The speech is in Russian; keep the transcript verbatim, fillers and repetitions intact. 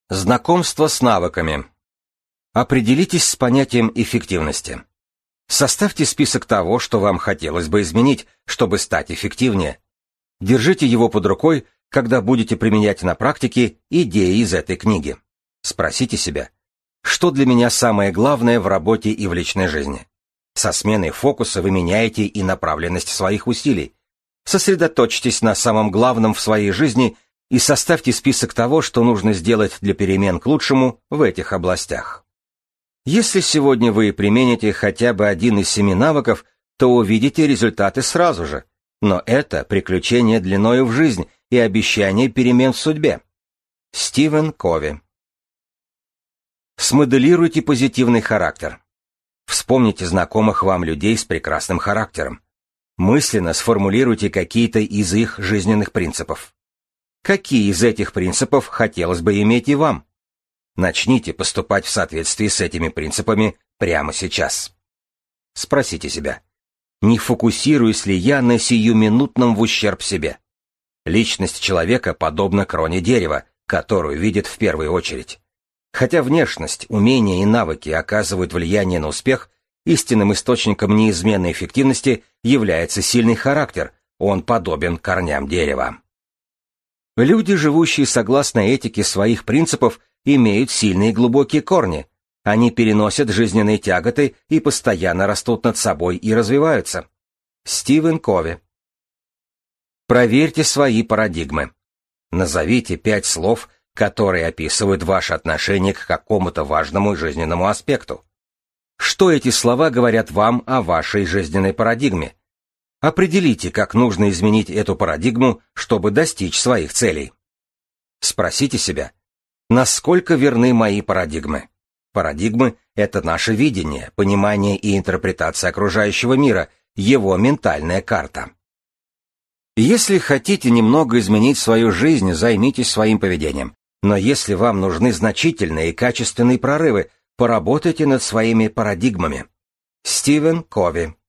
Знакомство с навыками. Определитесь с понятием эффективности. Составьте список того, что вам хотелось бы изменить, чтобы стать эффективнее. Держите его под рукой, когда будете применять на практике идеи из этой книги. Спросите себя, что для меня самое главное в работе и в личной жизни? Со сменой фокуса вы меняете и направленность своих усилий. Сосредоточьтесь на самом главном в своей жизни и составьте список того, что нужно сделать для перемен к лучшему в этих областях. Если сегодня вы примените хотя бы один из семи навыков, то увидите результаты сразу же. Но это приключение длиною в жизнь и обещание перемен в судьбе. Стивен Кови. Смоделируйте позитивный характер. Вспомните знакомых вам людей с прекрасным характером. Мысленно сформулируйте какие-то из их жизненных принципов. Какие из этих принципов хотелось бы иметь и вам? Начните поступать в соответствии с этими принципами прямо сейчас. Спросите себя, не фокусируюсь ли я на сиюминутном в ущерб себе? Личность человека подобна кроне дерева, которую видит в первую очередь. Хотя внешность, умения и навыки оказывают влияние на успех, истинным источником неизменной эффективности является сильный характер, он подобен корням дерева. Люди, живущие согласно этике своих принципов, имеют сильные и глубокие корни. Они переносят жизненные тяготы и постоянно растут над собой и развиваются. Стивен Кови. Проверьте свои парадигмы. Назовите пять слов, которые описывают ваше отношение к какому-то важному жизненному аспекту. Что эти слова говорят вам о вашей жизненной парадигме? Определите, как нужно изменить эту парадигму, чтобы достичь своих целей. Спросите себя, насколько верны мои парадигмы? Парадигмы — это наше видение, понимание и интерпретация окружающего мира, его ментальная карта. Если хотите немного изменить свою жизнь, займитесь своим поведением. Но если вам нужны значительные и качественные прорывы, поработайте над своими парадигмами. Стивен Кови.